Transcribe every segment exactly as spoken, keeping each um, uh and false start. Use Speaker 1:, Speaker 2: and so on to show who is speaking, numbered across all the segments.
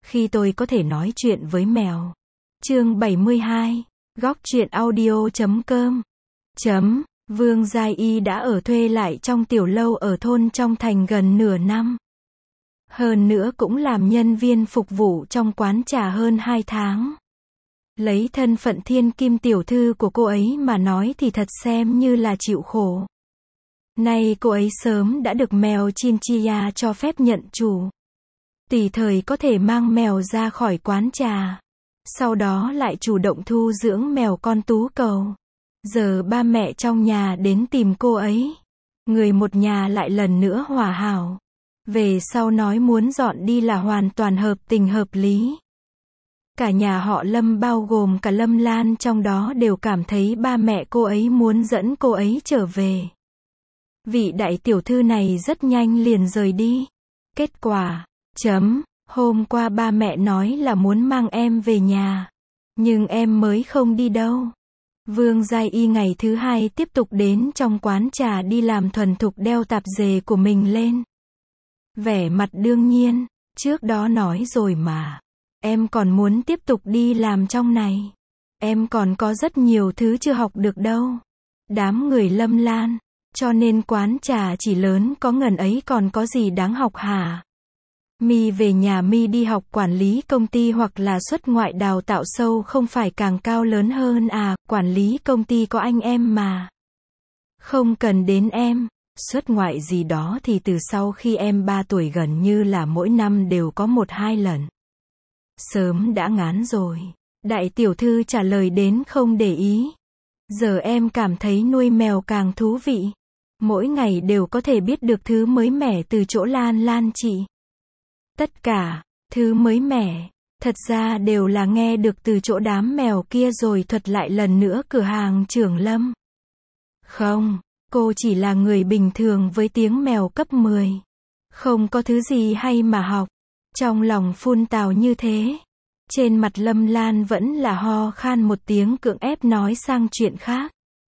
Speaker 1: Khi tôi có thể nói chuyện với mèo. Chương bảy mươi hai. Góc truyện audio chấm com. Chấm. Vương Giai Y đã ở thuê lại trong tiểu lâu ở thôn trong thành gần nửa năm. Hơn nữa cũng làm nhân viên phục vụ trong quán trà hơn hai tháng. Lấy thân phận thiên kim tiểu thư của cô ấy mà nói thì thật xem như là chịu khổ. Nay cô ấy sớm đã được mèo Chinchilla cho phép nhận chủ. Tùy thời có thể mang mèo ra khỏi quán trà. Sau đó lại chủ động thu dưỡng mèo con tú cầu. Giờ ba mẹ trong nhà đến tìm cô ấy. Người một nhà lại lần nữa hòa hảo. Về sau nói muốn dọn đi là hoàn toàn hợp tình hợp lý. Cả nhà họ Lâm bao gồm cả Lâm Lan trong đó đều cảm thấy ba mẹ cô ấy muốn dẫn cô ấy trở về. Vị đại tiểu thư này rất nhanh liền rời đi. Kết quả, chấm, hôm qua ba mẹ nói là muốn mang em về nhà. Nhưng em mới không đi đâu. Vương Giai Y ngày thứ hai tiếp tục đến trong quán trà đi làm thuần thục đeo tạp dề của mình lên. Vẻ mặt đương nhiên, trước đó nói rồi mà. Em còn muốn tiếp tục đi làm trong này. Em còn có rất nhiều thứ chưa học được đâu. Đám người Lâm Lan. Cho nên quán trà chỉ lớn có ngần ấy còn có gì đáng học hả? Mi về nhà Mi đi học quản lý công ty hoặc là xuất ngoại đào tạo sâu không phải càng cao lớn hơn à, quản lý công ty có anh em mà. Không cần đến em, xuất ngoại gì đó thì từ sau khi em ba tuổi gần như là mỗi năm đều có một hai lần. Sớm đã ngán rồi. Đại tiểu thư trả lời đến không để ý. Giờ em cảm thấy nuôi mèo càng thú vị. Mỗi ngày đều có thể biết được thứ mới mẻ từ chỗ Lan Lan chị. Tất cả, thứ mới mẻ, thật ra đều là nghe được từ chỗ đám mèo kia rồi thuật lại lần nữa cửa hàng trưởng Lâm. Không, cô chỉ là người bình thường với tiếng mèo cấp mười. Không có thứ gì hay mà học. Trong lòng phun tào như thế. Trên mặt Lâm Lan vẫn là ho khan một tiếng cưỡng ép nói sang chuyện khác.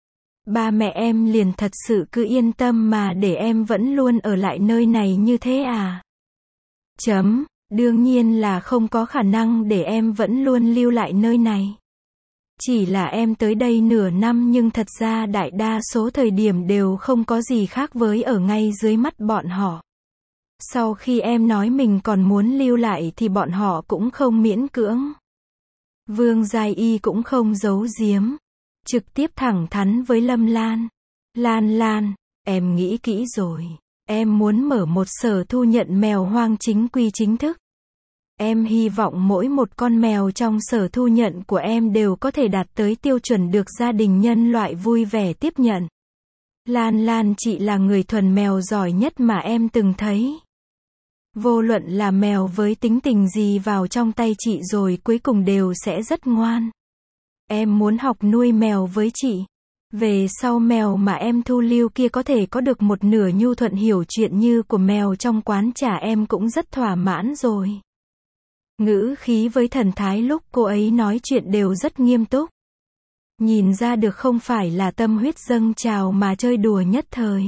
Speaker 1: Ba mẹ em liền thật sự cứ yên tâm mà để em vẫn luôn ở lại nơi này như thế à? Chấm, đương nhiên là không có khả năng để em vẫn luôn lưu lại nơi này. Chỉ là em tới đây nửa năm nhưng thật ra đại đa số thời điểm đều không có gì khác với ở ngay dưới mắt bọn họ. Sau khi em nói mình còn muốn lưu lại thì bọn họ cũng không miễn cưỡng. Vương Giai Y cũng không giấu giếm. Trực tiếp thẳng thắn với Lâm Lan. Lan Lan, em nghĩ kỹ rồi. Em muốn mở một sở thu nhận mèo hoang chính quy chính thức. Em hy vọng mỗi một con mèo trong sở thu nhận của em đều có thể đạt tới tiêu chuẩn được gia đình nhân loại vui vẻ tiếp nhận. Lan Lan chị là người thuần mèo giỏi nhất mà em từng thấy. Vô luận là mèo với tính tình gì vào trong tay chị rồi cuối cùng đều sẽ rất ngoan. Em muốn học nuôi mèo với chị. Về sau mèo mà em thu lưu kia có thể có được một nửa nhu thuận hiểu chuyện như của mèo trong quán trà em cũng rất thỏa mãn rồi. Ngữ khí với thần thái lúc cô ấy nói chuyện đều rất nghiêm túc. Nhìn ra được không phải là tâm huyết dâng trào mà chơi đùa nhất thời.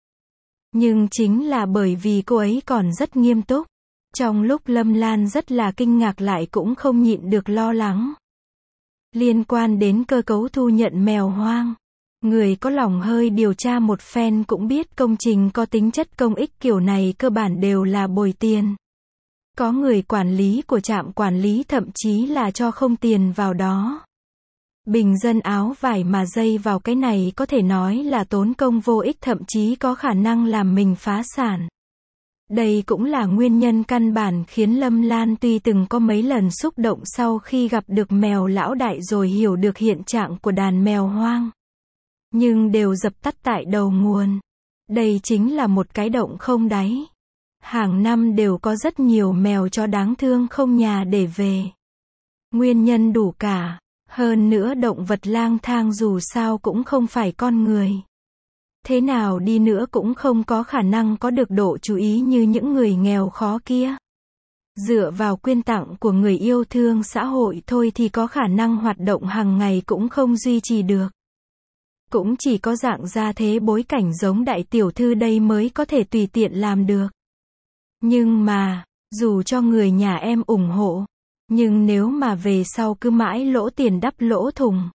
Speaker 1: Nhưng chính là bởi vì cô ấy còn rất nghiêm túc. Trong lúc Lâm Lan rất là kinh ngạc lại cũng không nhịn được lo lắng. Liên quan đến cơ cấu thu nhận mèo hoang. Người có lòng hơi điều tra một phen cũng biết công trình có tính chất công ích kiểu này cơ bản đều là bồi tiền. Có người quản lý của trạm quản lý thậm chí là cho không tiền vào đó. Bình dân áo vải mà dây vào cái này có thể nói là tốn công vô ích thậm chí có khả năng làm mình phá sản. Đây cũng là nguyên nhân căn bản khiến Lâm Lan tuy từng có mấy lần xúc động sau khi gặp được mèo lão đại rồi hiểu được hiện trạng của đàn mèo hoang. Nhưng đều dập tắt tại đầu nguồn. Đây chính là một cái động không đáy. Hàng năm đều có rất nhiều mèo chó đáng thương không nhà để về. Nguyên nhân đủ cả. Hơn nữa động vật lang thang dù sao cũng không phải con người. Thế nào đi nữa cũng không có khả năng có được độ chú ý như những người nghèo khó kia. Dựa vào quyên tặng của người yêu thương xã hội thôi thì có khả năng hoạt động hàng ngày cũng không duy trì được. Cũng chỉ có dạng gia thế bối cảnh giống đại tiểu thư đây mới có thể tùy tiện làm được. Nhưng mà, Dù cho người nhà em ủng hộ, nhưng nếu mà về sau cứ mãi lỗ tiền đắp lỗ thùng.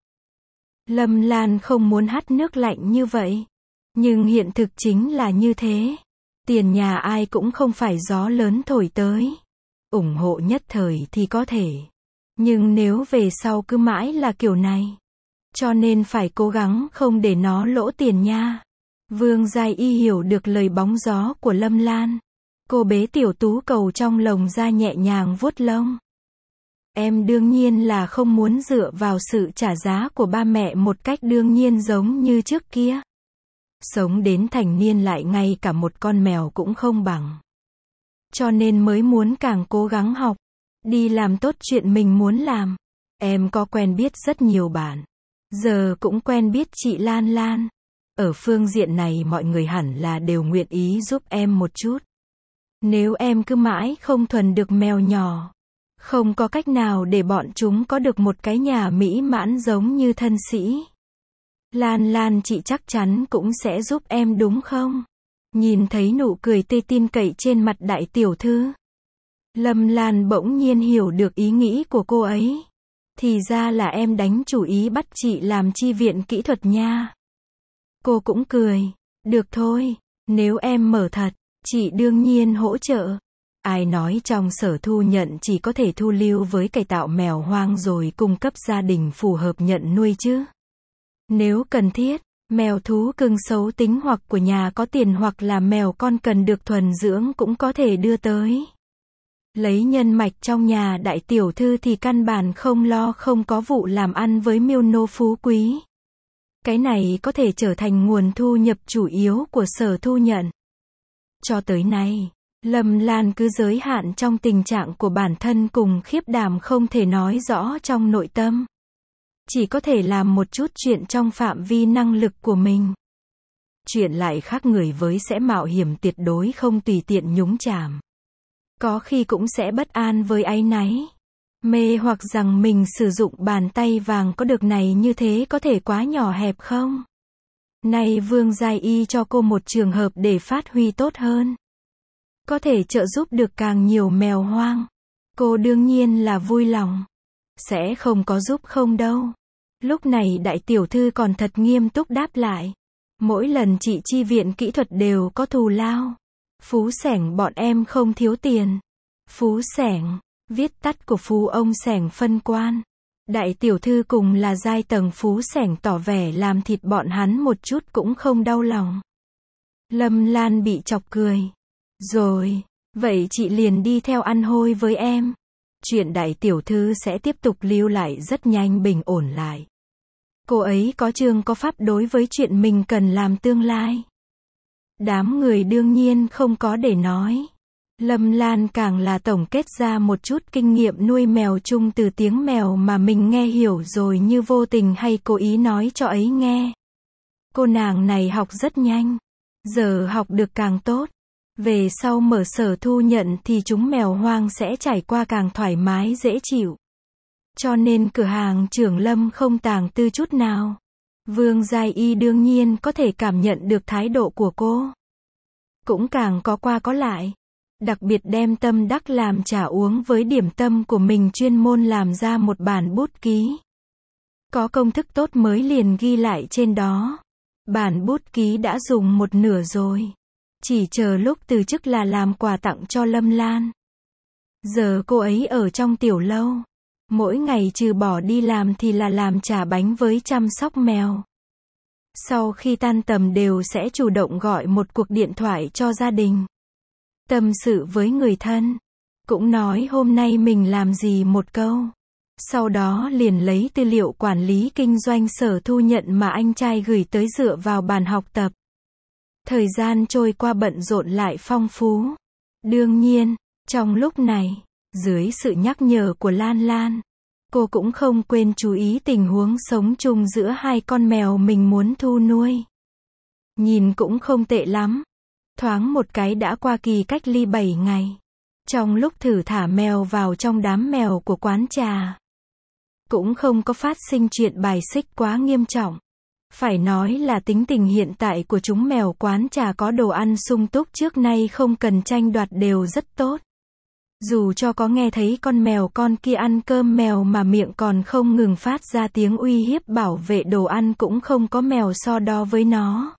Speaker 1: Lâm Lan không muốn hắt nước lạnh như vậy. Nhưng hiện thực chính là như thế. Tiền nhà ai cũng không phải gió lớn thổi tới. Ủng hộ nhất thời thì có thể. Nhưng nếu về sau cứ mãi là kiểu này. Cho nên phải cố gắng không để nó lỗ tiền nha. Vương Giai Y hiểu được lời bóng gió của Lâm Lan. Cô bế tiểu tú cầu trong lồng ra nhẹ nhàng vuốt lông. Em đương nhiên là không muốn dựa vào sự trả giá của ba mẹ một cách đương nhiên giống như trước kia. Sống đến thành niên lại ngay cả một con mèo cũng không bằng. Cho nên mới muốn càng cố gắng học, đi làm tốt chuyện mình muốn làm. Em có quen biết rất nhiều bạn. Giờ cũng quen biết chị Lan Lan. Ở phương diện này mọi người hẳn là đều nguyện ý giúp em một chút. Nếu em cứ mãi không thuần được mèo nhỏ, không có cách nào để bọn chúng có được một cái nhà mỹ mãn giống như thân sĩ. Lan Lan chị chắc chắn cũng sẽ giúp em đúng không? Nhìn thấy nụ cười tươi tin cậy trên mặt đại tiểu thư. Lâm Lan bỗng nhiên hiểu được ý nghĩ của cô ấy. Thì ra là em đánh chủ ý bắt chị làm chi viện kỹ thuật nha. Cô cũng cười. Được thôi, nếu em mở thật, chị đương nhiên hỗ trợ. Ai nói trong sở thu nhận chỉ có thể thu lưu với cải tạo mèo hoang rồi cung cấp gia đình phù hợp nhận nuôi chứ. Nếu cần thiết, mèo thú cưng xấu tính hoặc của nhà có tiền hoặc là mèo con cần được thuần dưỡng cũng có thể đưa tới. Lấy nhân mạch trong nhà đại tiểu thư thì căn bản không lo không có vụ làm ăn với miêu nô phú quý. Cái này có thể trở thành nguồn thu nhập chủ yếu của sở thu nhận. Cho tới nay, Lâm Lan cứ giới hạn trong tình trạng của bản thân cùng khiếp đảm không thể nói rõ trong nội tâm. Chỉ có thể làm một chút chuyện trong phạm vi năng lực của mình. Chuyện lại khác người với sẽ mạo hiểm tuyệt đối không tùy tiện nhúng chàm. Có khi cũng sẽ bất an với áy náy. Mê hoặc rằng mình sử dụng bàn tay vàng có được này như thế có thể quá nhỏ hẹp không? Nay Vương Giai Y cho cô một trường hợp để phát huy tốt hơn. Có thể trợ giúp được càng nhiều mèo hoang. Cô đương nhiên là vui lòng. Sẽ không có giúp không đâu. Lúc này đại tiểu thư còn thật nghiêm túc đáp lại. Mỗi lần chị chi viện kỹ thuật đều có thù lao. Phú Sẻng bọn em không thiếu tiền. Phú Sẻng, viết tắt của Phú ông Sẻng phân quan. Đại tiểu thư cùng là giai tầng Phú Sẻng tỏ vẻ làm thịt bọn hắn một chút cũng không đau lòng. Lâm Lan bị chọc cười. Rồi, vậy chị liền đi theo ăn hôi với em. Chuyện đại tiểu thư sẽ tiếp tục lưu lại rất nhanh bình ổn lại. Cô ấy có chương có pháp đối với chuyện mình cần làm tương lai. Đám người đương nhiên không có để nói. Lâm Lan càng là tổng kết ra một chút kinh nghiệm nuôi mèo chung từ tiếng mèo mà mình nghe hiểu rồi như vô tình hay cố ý nói cho ấy nghe. Cô nàng này học rất nhanh. Giờ học được càng tốt. Về sau mở sở thu nhận thì chúng mèo hoang sẽ trải qua càng thoải mái dễ chịu. Cho nên cửa hàng trưởng Lâm không tàng tư chút nào. Vương Giai Y đương nhiên có thể cảm nhận được thái độ của cô. Cũng càng có qua có lại. Đặc biệt đem tâm đắc làm trà uống với điểm tâm của mình chuyên môn làm ra một bản bút ký. Có công thức tốt mới liền ghi lại trên đó. Bản bút ký đã dùng một nửa rồi. Chỉ chờ lúc từ chức là làm quà tặng cho Lâm Lan. Giờ cô ấy ở trong tiểu lâu. Mỗi ngày trừ bỏ đi làm thì là làm trà bánh với chăm sóc mèo. Sau khi tan tầm đều sẽ chủ động gọi một cuộc điện thoại cho gia đình. Tâm sự với người thân. Cũng nói hôm nay mình làm gì một câu. Sau đó liền lấy tư liệu quản lý kinh doanh sở thu nhận mà anh trai gửi tới dựa vào bàn học tập. Thời gian trôi qua bận rộn lại phong phú. Đương nhiên, trong lúc này, dưới sự nhắc nhở của Lan Lan, cô cũng không quên chú ý tình huống sống chung giữa hai con mèo mình muốn thu nuôi. Nhìn cũng không tệ lắm. Thoáng một cái đã qua kỳ cách ly bảy ngày. Trong lúc thử thả mèo vào trong đám mèo của quán trà, cũng không có phát sinh chuyện bài xích quá nghiêm trọng. Phải nói là tính tình hiện tại của chúng mèo quán trà có đồ ăn sung túc trước nay không cần tranh đoạt đều rất tốt. Dù cho có nghe thấy con mèo con kia ăn cơm mèo mà miệng còn không ngừng phát ra tiếng uy hiếp bảo vệ đồ ăn cũng không có mèo so đo với nó.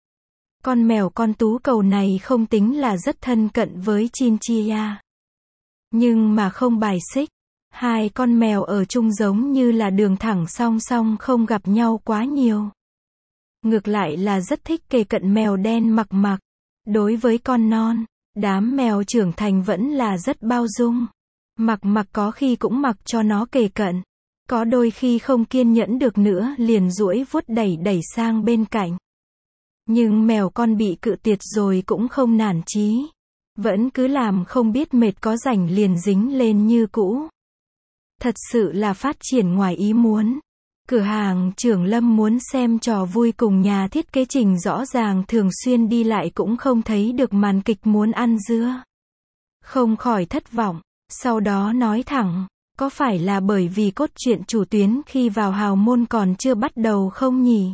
Speaker 1: Con mèo con tú cầu này không tính là rất thân cận với Chinchilla. Nhưng mà không bài xích. Hai con mèo ở chung giống như là đường thẳng song song không gặp nhau quá nhiều. Ngược lại là rất thích kề cận mèo đen Mặc Mặc. Đối với con non, đám mèo trưởng thành vẫn là rất bao dung. Mặc Mặc có khi cũng mặc cho nó kề cận. Có đôi khi không kiên nhẫn được nữa liền duỗi vuốt đẩy đẩy sang bên cạnh. Nhưng mèo con bị cự tuyệt rồi cũng không nản chí. Vẫn cứ làm không biết mệt có rảnh liền dính lên như cũ. Thật sự là phát triển ngoài ý muốn. Cửa hàng trưởng Lâm muốn xem trò vui cùng nhà thiết kế Trình rõ ràng thường xuyên đi lại cũng không thấy được màn kịch muốn ăn dưa. Không khỏi thất vọng, sau đó nói thẳng, có phải là bởi vì cốt truyện chủ tuyến khi vào hào môn còn chưa bắt đầu không nhỉ?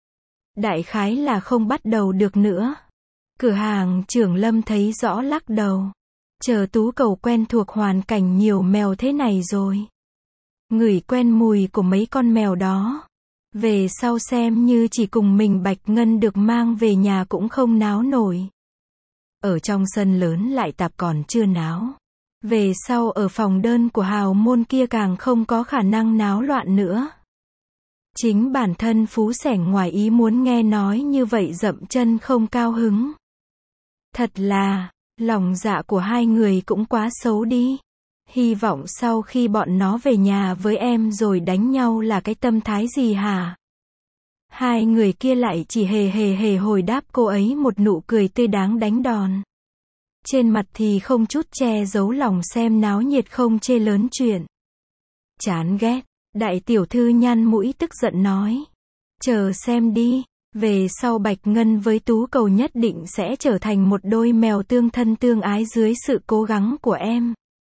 Speaker 1: Đại khái là không bắt đầu được nữa. Cửa hàng trưởng Lâm thấy rõ lắc đầu. Chờ tú cầu quen thuộc hoàn cảnh nhiều mèo thế này rồi. Ngửi quen mùi của mấy con mèo đó. Về sau xem như chỉ cùng mình Bạch Ngân được mang về nhà cũng không náo nổi. Ở trong sân lớn lại tạp còn chưa náo. Về sau ở phòng đơn của hào môn kia càng không có khả năng náo loạn nữa. Chính bản thân Phú Sẻng ngoài ý muốn nghe nói như vậy dậm chân không cao hứng. Thật là, lòng dạ của hai người cũng quá xấu đi. Hy vọng sau khi bọn nó về nhà với em rồi đánh nhau là cái tâm thái gì hả? Hai người kia lại chỉ hề hề hề hồi đáp cô ấy một nụ cười tươi đáng đánh đòn. Trên mặt thì không chút che giấu lòng xem náo nhiệt không chê lớn chuyện. Chán ghét, đại tiểu thư nhăn mũi tức giận nói. Chờ xem đi, về sau Bạch Ngân với Tú Cầu nhất định sẽ trở thành một đôi mèo tương thân tương ái dưới sự cố gắng của em.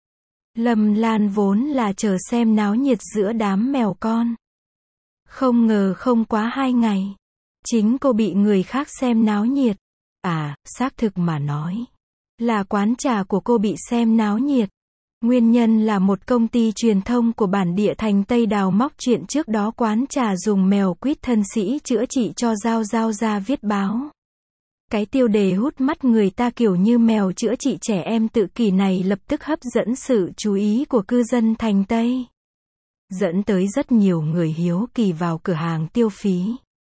Speaker 1: Lâm Lan vốn là chờ xem náo nhiệt giữa đám mèo con. Không ngờ không quá hai ngày. Chính cô bị người khác xem náo nhiệt. À, xác thực mà nói. Là quán trà của cô bị xem náo nhiệt. Nguyên nhân là một công ty truyền thông của bản địa thành Tây đào móc chuyện trước đó quán trà dùng mèo quýt thân sĩ chữa trị cho Giao Giao ra viết báo. Cái tiêu đề hút mắt người ta kiểu như mèo chữa trị trẻ em tự kỷ này lập tức hấp dẫn sự chú ý của cư dân thành Tây. Dẫn tới rất nhiều người hiếu kỳ vào cửa hàng tiêu phí.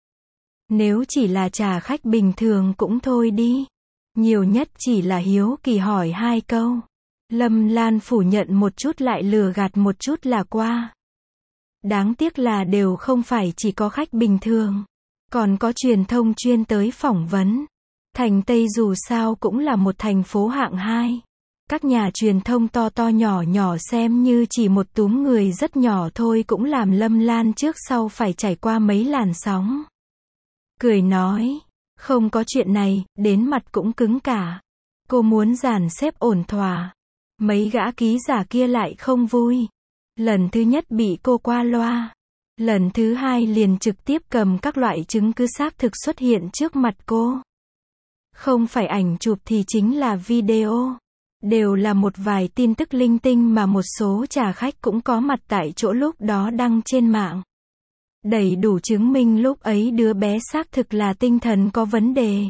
Speaker 1: Nếu chỉ là trà khách bình thường cũng thôi đi. Nhiều nhất chỉ là hiếu kỳ hỏi hai câu. Lâm Lan phủ nhận một chút lại lừa gạt một chút là qua. Đáng tiếc là đều không phải chỉ có khách bình thường. Còn có truyền thông chuyên tới phỏng vấn. Thành Tây dù sao cũng là một thành phố hạng hai. Các nhà truyền thông to to nhỏ nhỏ xem như chỉ một túm người rất nhỏ thôi cũng làm Lâm Lan trước sau phải trải qua mấy làn sóng. Cười nói, không có chuyện này, đến mặt cũng cứng cả. Cô muốn dàn xếp ổn thỏa. Mấy gã ký giả kia lại không vui. Lần thứ nhất bị cô qua loa. Lần thứ hai liền trực tiếp cầm các loại chứng cứ xác thực xuất hiện trước mặt cô. Không phải ảnh chụp thì chính là video. Đều là một vài tin tức linh tinh mà một số trà khách cũng có mặt tại chỗ lúc đó đăng trên mạng. Đầy đủ chứng minh lúc ấy đứa bé xác thực là tinh thần có vấn đề.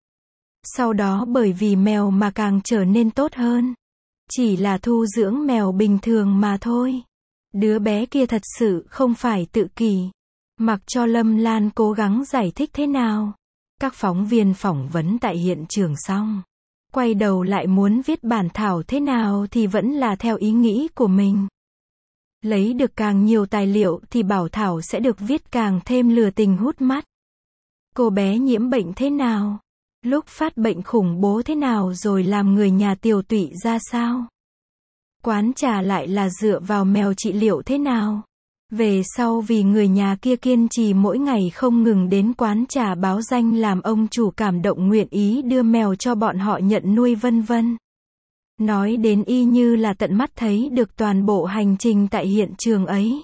Speaker 1: Sau đó bởi vì mèo mà càng trở nên tốt hơn. Chỉ là thu dưỡng mèo bình thường mà thôi. Đứa bé kia thật sự không phải tự kỷ. Mặc cho Lâm Lan cố gắng giải thích thế nào. Các phóng viên phỏng vấn tại hiện trường xong. Quay đầu lại muốn viết bản thảo thế nào thì vẫn là theo ý nghĩ của mình. Lấy được càng nhiều tài liệu thì bảo thảo sẽ được viết càng thêm lừa tình hút mắt. Cô bé nhiễm bệnh thế nào? Lúc phát bệnh khủng bố thế nào rồi làm người nhà tiều tụy ra sao? Quán trà lại là dựa vào mèo trị liệu thế nào? Về sau vì người nhà kia kiên trì mỗi ngày không ngừng đến quán trà báo danh làm ông chủ cảm động nguyện ý đưa mèo cho bọn họ nhận nuôi vân vân. Nói đến y như là tận mắt thấy được toàn bộ hành trình tại hiện trường ấy.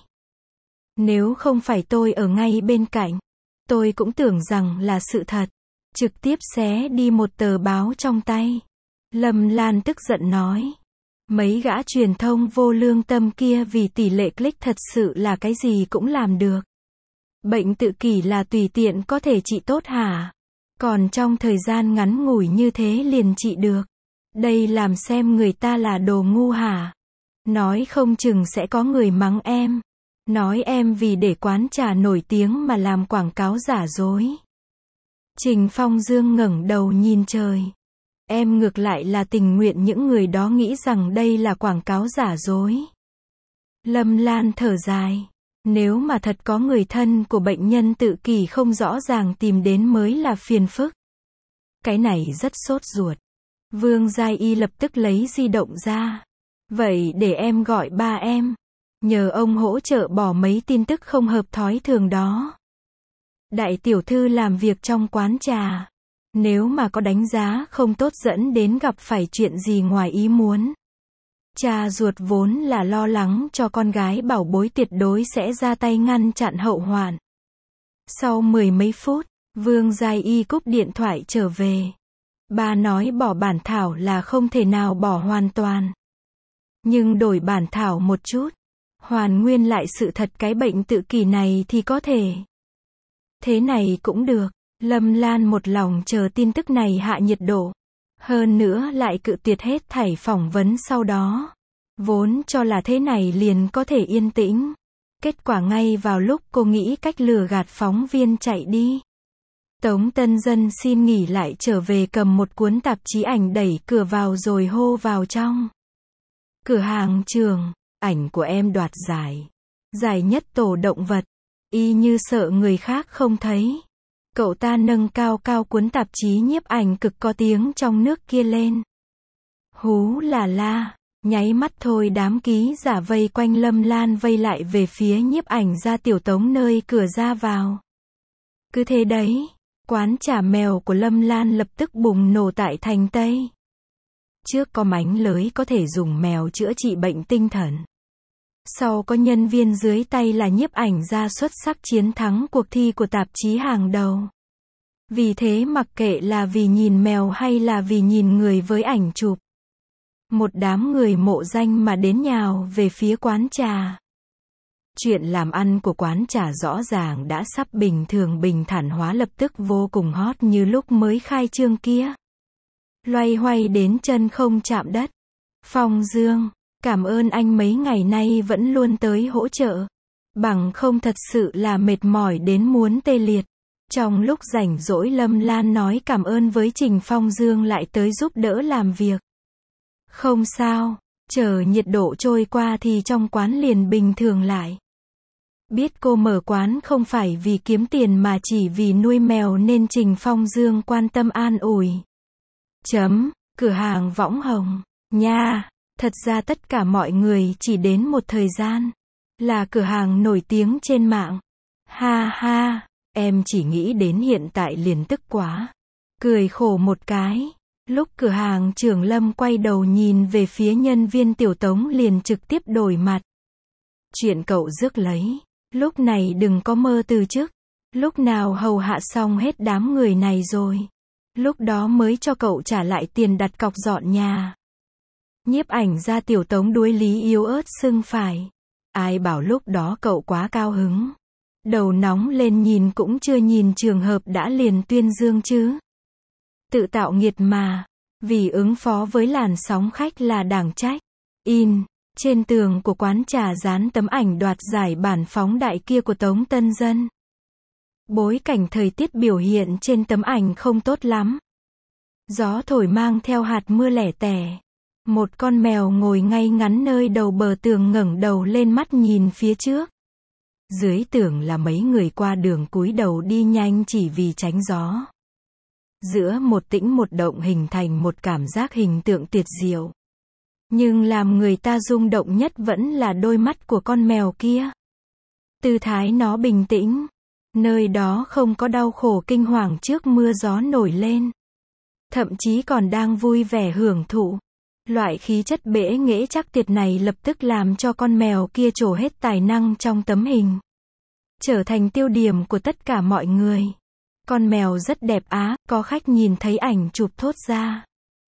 Speaker 1: Nếu không phải tôi ở ngay bên cạnh, tôi cũng tưởng rằng là sự thật. Trực tiếp xé đi một tờ báo trong tay. Lâm Lan tức giận nói. Mấy gã truyền thông vô lương tâm kia vì tỷ lệ click thật sự là cái gì cũng làm được. Bệnh tự kỷ là tùy tiện có thể trị tốt hả? Còn trong thời gian ngắn ngủi như thế liền trị được. Đây làm xem người ta là đồ ngu hả? Nói không chừng sẽ có người mắng em. Nói em vì để quán trà nổi tiếng mà làm quảng cáo giả dối. Trình Phong Dương ngẩng đầu nhìn trời. Em ngược lại là tình nguyện những người đó nghĩ rằng đây là quảng cáo giả dối. Lâm Lan thở dài. Nếu mà thật có người thân của bệnh nhân tự kỷ không rõ ràng tìm đến mới là phiền phức. Cái này rất sốt ruột. Vương Giai Y lập tức lấy di động ra. Vậy để em gọi ba em. Nhờ ông hỗ trợ bỏ mấy tin tức không hợp thói thường đó. Đại tiểu thư làm việc trong quán trà. Nếu mà có đánh giá không tốt dẫn đến gặp phải chuyện gì ngoài ý muốn. Cha ruột vốn là lo lắng cho con gái bảo bối tuyệt đối sẽ ra tay ngăn chặn hậu hoạn. Sau mười mấy phút, Vương Giai Y cúp điện thoại trở về. Bà nói bỏ bản thảo là không thể nào bỏ hoàn toàn. Nhưng đổi bản thảo một chút, hoàn nguyên lại sự thật cái bệnh tự kỷ này thì có thể. Thế này cũng được. Lâm Lan một lòng chờ tin tức này hạ nhiệt độ. Hơn nữa lại cự tuyệt hết thảy phỏng vấn sau đó. Vốn cho là thế này liền có thể yên tĩnh. Kết quả ngay vào lúc cô nghĩ cách lừa gạt phóng viên chạy đi. Tống Tân Dân xin nghỉ lại trở về cầm một cuốn tạp chí ảnh đẩy cửa vào rồi hô vào trong. Cửa hàng trường, ảnh của em đoạt giải. Giải nhất tổ động vật. Y như sợ người khác không thấy. Cậu ta nâng cao cao cuốn tạp chí nhiếp ảnh cực có tiếng trong nước kia lên. Hú là la, nháy mắt thôi đám ký giả vây quanh Lâm Lan vây lại về phía nhiếp ảnh ra tiểu Tống nơi cửa ra vào. Cứ thế đấy, quán trà mèo của Lâm Lan lập tức bùng nổ tại thành Tây. Trước có mánh lới có thể dùng mèo chữa trị bệnh tinh thần. Sau có nhân viên dưới tay là nhiếp ảnh gia xuất sắc chiến thắng cuộc thi của tạp chí hàng đầu. Vì thế mặc kệ là vì nhìn mèo hay là vì nhìn người với ảnh chụp. Một đám người mộ danh mà đến nhào về phía quán trà. Chuyện làm ăn của quán trà rõ ràng đã sắp bình thường bình thản hóa lập tức vô cùng hot như lúc mới khai trương kia. Loay hoay đến chân không chạm đất. Phong Dương, cảm ơn anh mấy ngày nay vẫn luôn tới hỗ trợ. Bằng không thật sự là mệt mỏi đến muốn tê liệt. Trong lúc rảnh rỗi Lâm Lan nói cảm ơn với Trình Phong Dương lại tới giúp đỡ làm việc. Không sao, chờ nhiệt độ trôi qua thì trong quán liền bình thường lại. Biết cô mở quán không phải vì kiếm tiền mà chỉ vì nuôi mèo nên Trình Phong Dương quan tâm an ủi. Chấm, cửa hàng Võng Hồng, nha. Thật ra tất cả mọi người chỉ đến một thời gian. Là cửa hàng nổi tiếng trên mạng. Ha ha, em chỉ nghĩ đến hiện tại liền tức quá. Cười khổ một cái. Lúc cửa hàng trưởng Lâm quay đầu nhìn về phía nhân viên tiểu Tống liền trực tiếp đổi mặt. Chuyện cậu rước lấy. Lúc này đừng có mơ từ chức. Lúc nào hầu hạ xong hết đám người này rồi. Lúc đó mới cho cậu trả lại tiền đặt cọc dọn nhà. Nhiếp ảnh ra tiểu Tống đuối lý yếu ớt sưng phải. Ai bảo lúc đó cậu quá cao hứng. Đầu nóng lên nhìn cũng chưa nhìn trường hợp đã liền tuyên dương chứ. Tự tạo nghiệt mà. Vì ứng phó với làn sóng khách là đảng trách. In. Trên tường của quán trà dán tấm ảnh đoạt giải bản phóng đại kia của Tống Tân Dân. Bối cảnh thời tiết biểu hiện trên tấm ảnh không tốt lắm. Gió thổi mang theo hạt mưa lẻ tẻ. Một con mèo ngồi ngay ngắn nơi đầu bờ tường ngẩng đầu lên mắt nhìn phía trước. Dưới tường là mấy người qua đường cúi đầu đi nhanh chỉ vì tránh gió. Giữa một tĩnh một động hình thành một cảm giác hình tượng tuyệt diệu. Nhưng làm người ta rung động nhất vẫn là đôi mắt của con mèo kia. Tư thái nó bình tĩnh. Nơi đó không có đau khổ kinh hoàng trước mưa gió nổi lên. Thậm chí còn đang vui vẻ hưởng thụ. Loại khí chất bẽ nghễ chắc tuyệt này lập tức làm cho con mèo kia trổ hết tài năng trong tấm hình. Trở thành tiêu điểm của tất cả mọi người. Con mèo rất đẹp á, có khách nhìn thấy ảnh chụp thốt ra.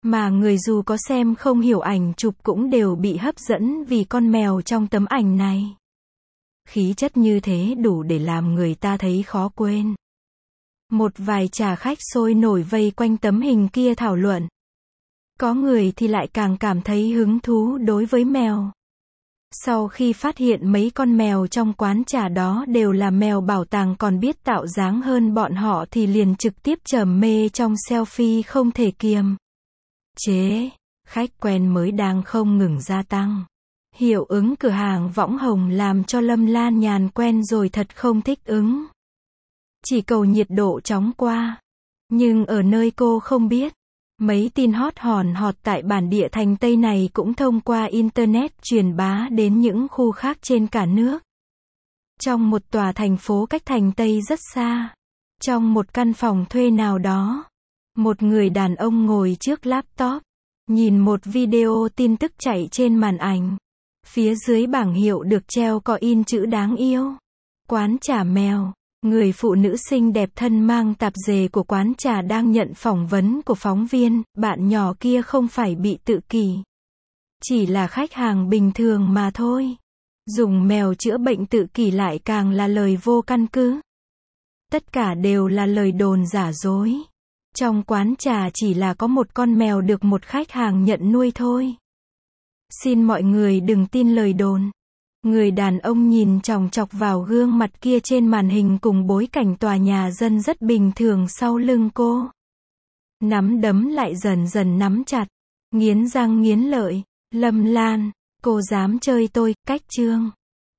Speaker 1: Mà người dù có xem không hiểu ảnh chụp cũng đều bị hấp dẫn vì con mèo trong tấm ảnh này. Khí chất như thế đủ để làm người ta thấy khó quên. Một vài trà khách sôi nổi vây quanh tấm hình kia thảo luận. Có người thì lại càng cảm thấy hứng thú đối với mèo. Sau khi phát hiện mấy con mèo trong quán trà đó đều là mèo bảo tàng còn biết tạo dáng hơn bọn họ thì liền trực tiếp trầm mê trong selfie không thể kiềm chế. Khách quen mới đang không ngừng gia tăng. Hiệu ứng cửa hàng võng hồng làm cho Lâm Lan nhàn quen rồi thật không thích ứng. Chỉ cầu nhiệt độ chóng qua. Nhưng ở nơi cô không biết, mấy tin hot hòn hot tại bản địa thành Tây này cũng thông qua Internet truyền bá đến những khu khác trên cả nước. Trong một tòa thành phố cách thành Tây rất xa, trong một căn phòng thuê nào đó, một người đàn ông ngồi trước laptop, nhìn một video tin tức chạy trên màn ảnh. Phía dưới bảng hiệu được treo có in chữ đáng yêu. Quán trà mèo. Người phụ nữ xinh đẹp thân mang tạp dề của quán trà đang nhận phỏng vấn của phóng viên, bạn nhỏ kia không phải bị tự kỷ. Chỉ là khách hàng bình thường mà thôi. Dùng mèo chữa bệnh tự kỷ lại càng là lời vô căn cứ. Tất cả đều là lời đồn giả dối. Trong quán trà chỉ là có một con mèo được một khách hàng nhận nuôi thôi. Xin mọi người đừng tin lời đồn. Người đàn ông nhìn chòng chọc vào gương mặt kia trên màn hình cùng bối cảnh tòa nhà dân rất bình thường sau lưng cô. Nắm đấm lại dần dần nắm chặt. Nghiến răng nghiến lợi. Lâm Lan, cô dám chơi tôi, cách chương.